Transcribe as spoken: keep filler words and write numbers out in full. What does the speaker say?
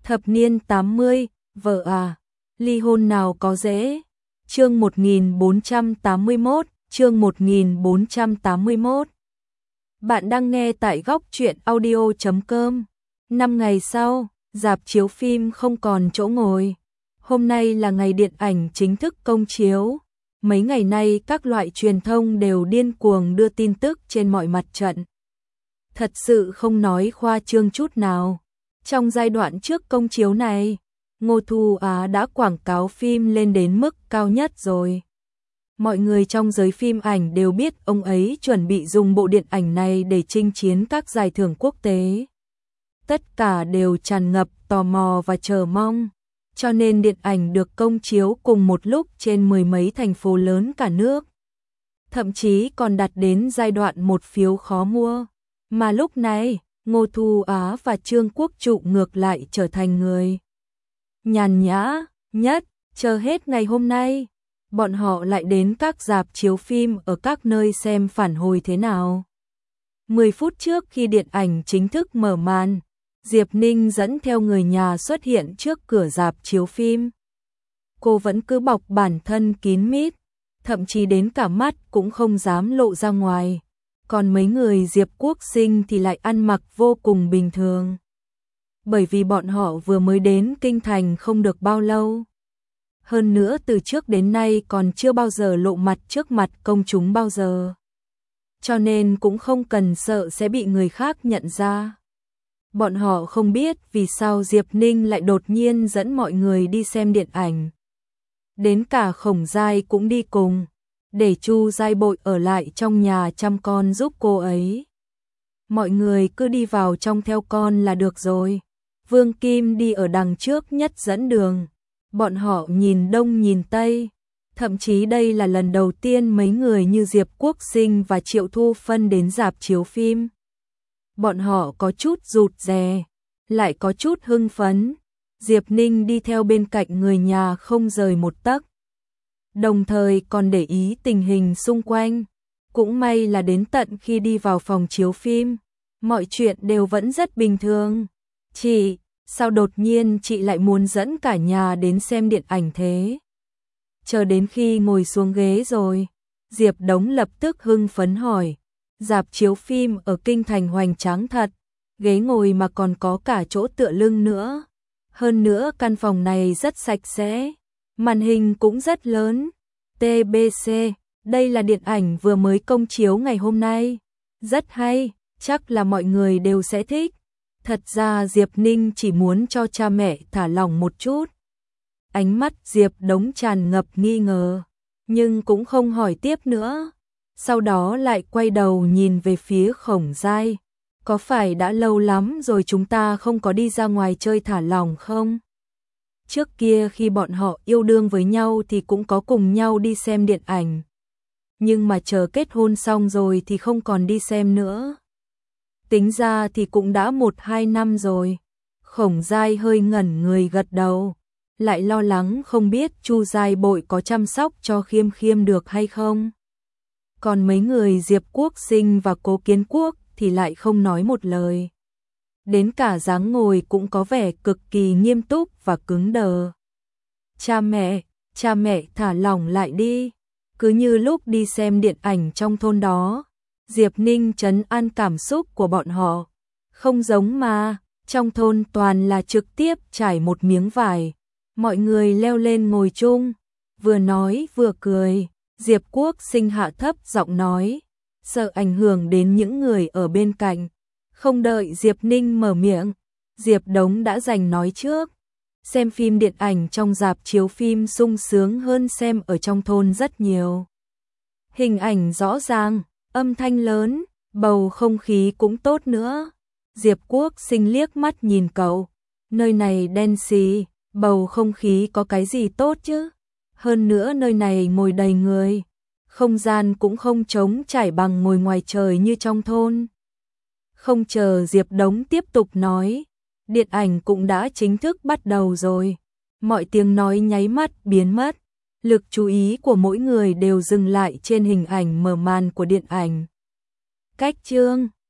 Thập niên tám mươi, vợ à, ly hôn nào có dễ. Chương một nghìn bốn trăm tám mươi mốt, chương một nghìn bốn trăm tám mươi mốt. Bạn đang nghe tại góc truyện audio chấm com. Năm ngày sau, rạp chiếu phim không còn chỗ ngồi. Hôm nay là ngày điện ảnh chính thức công chiếu. Mấy ngày nay các loại truyền thông đều điên cuồng đưa tin tức trên mọi mặt trận. Thật sự không nói khoa trương chút nào. Trong giai đoạn trước công chiếu này, Ngô Thu Á đã quảng cáo phim lên đến mức cao nhất rồi. Mọi người trong giới phim ảnh đều biết ông ấy chuẩn bị dùng bộ điện ảnh này để chinh chiến các giải thưởng quốc tế. Tất cả đều tràn ngập tò mò và chờ mong, cho nên điện ảnh được công chiếu cùng một lúc trên mười mấy thành phố lớn cả nước. Thậm chí còn đạt đến giai đoạn một phiếu khó mua. Mà lúc này, Ngô Thu Á và Trương Quốc Trụ ngược lại trở thành người nhàn nhã nhất. Chờ hết ngày hôm nay, bọn họ lại đến các rạp chiếu phim ở các nơi xem phản hồi thế nào. mười phút trước khi điện ảnh chính thức mở màn, Diệp Ninh dẫn theo người nhà xuất hiện trước cửa rạp chiếu phim. Cô vẫn cứ bọc bản thân kín mít, thậm chí đến cả mắt cũng không dám lộ ra ngoài. Còn mấy người Diệp Quốc Sinh thì lại ăn mặc vô cùng bình thường. Bởi vì bọn họ vừa mới đến Kinh Thành không được bao lâu. Hơn nữa từ trước đến nay còn chưa bao giờ lộ mặt trước mặt công chúng bao giờ. Cho nên cũng không cần sợ sẽ bị người khác nhận ra. Bọn họ không biết vì sao Diệp Ninh lại đột nhiên dẫn mọi người đi xem điện ảnh. Đến cả Khổng Giai cũng đi cùng, để Chu Giai Bội ở lại trong nhà chăm con giúp cô ấy. Mọi người cứ đi vào trong theo con là được rồi. Vương Kim đi ở đằng trước nhất dẫn đường. Bọn họ nhìn đông nhìn tây. Thậm chí đây là lần đầu tiên mấy người như Diệp Quốc Sinh và Triệu Thu Phân đến rạp chiếu phim. Bọn họ có chút rụt rè, lại có chút hưng phấn. Diệp Ninh đi theo bên cạnh người nhà không rời một tấc. Đồng thời còn để ý tình hình xung quanh. Cũng may là đến tận khi đi vào phòng chiếu phim, mọi chuyện đều vẫn rất bình thường. Chị, sao đột nhiên chị lại muốn dẫn cả nhà đến xem điện ảnh thế? Chờ đến khi ngồi xuống ghế rồi, Diệp Đống lập tức hưng phấn hỏi. Rạp chiếu phim ở Kinh Thành hoành tráng thật, ghế ngồi mà còn có cả chỗ tựa lưng nữa. Hơn nữa căn phòng này rất sạch sẽ, màn hình cũng rất lớn. tê bê xê, đây là điện ảnh vừa mới công chiếu ngày hôm nay. Rất hay, chắc là mọi người đều sẽ thích. Thật ra Diệp Ninh chỉ muốn cho cha mẹ thả lỏng một chút. Ánh mắt Diệp Đống tràn ngập nghi ngờ, nhưng cũng không hỏi tiếp nữa. Sau đó lại quay đầu nhìn về phía Khổng Giai. Có phải đã lâu lắm rồi chúng ta không có đi ra ngoài chơi thả lỏng không? Trước kia khi bọn họ yêu đương với nhau thì cũng có cùng nhau đi xem điện ảnh. Nhưng mà chờ kết hôn xong rồi thì không còn đi xem nữa. Tính ra thì cũng đã một hai năm rồi. Khổng Giai hơi ngẩn người gật đầu. Lại lo lắng không biết Chu Giai Bội có chăm sóc cho Khiêm Khiêm được hay không. Còn mấy người Diệp Quốc Sinh và Cố Kiến Quốc thì lại không nói một lời. Đến cả dáng ngồi cũng có vẻ cực kỳ nghiêm túc và cứng đờ. Cha mẹ, cha mẹ thả lỏng lại đi. Cứ như lúc đi xem điện ảnh trong thôn đó. Diệp Ninh trấn an cảm xúc của bọn họ. Không giống mà, trong thôn toàn là trực tiếp trải một miếng vải. Mọi người leo lên ngồi chung, vừa nói vừa cười. Diệp Quốc Sinh hạ thấp giọng nói, sợ ảnh hưởng đến những người ở bên cạnh. Không đợi Diệp Ninh mở miệng, Diệp Đống đã giành nói trước. Xem phim điện ảnh trong rạp chiếu phim sung sướng hơn xem ở trong thôn rất nhiều. Hình ảnh rõ ràng, âm thanh lớn, bầu không khí cũng tốt nữa. Diệp Quốc Sinh liếc mắt nhìn cậu, nơi này đen xì, bầu không khí có cái gì tốt chứ? Hơn nữa nơi này ngồi đầy người, không gian cũng không trống trải bằng ngồi ngoài trời như trong thôn. Không chờ Diệp Đống tiếp tục nói, điện ảnh cũng đã chính thức bắt đầu rồi. Mọi tiếng nói nháy mắt biến mất, lực chú ý của mỗi người đều dừng lại trên hình ảnh mở màn của điện ảnh. Cách chương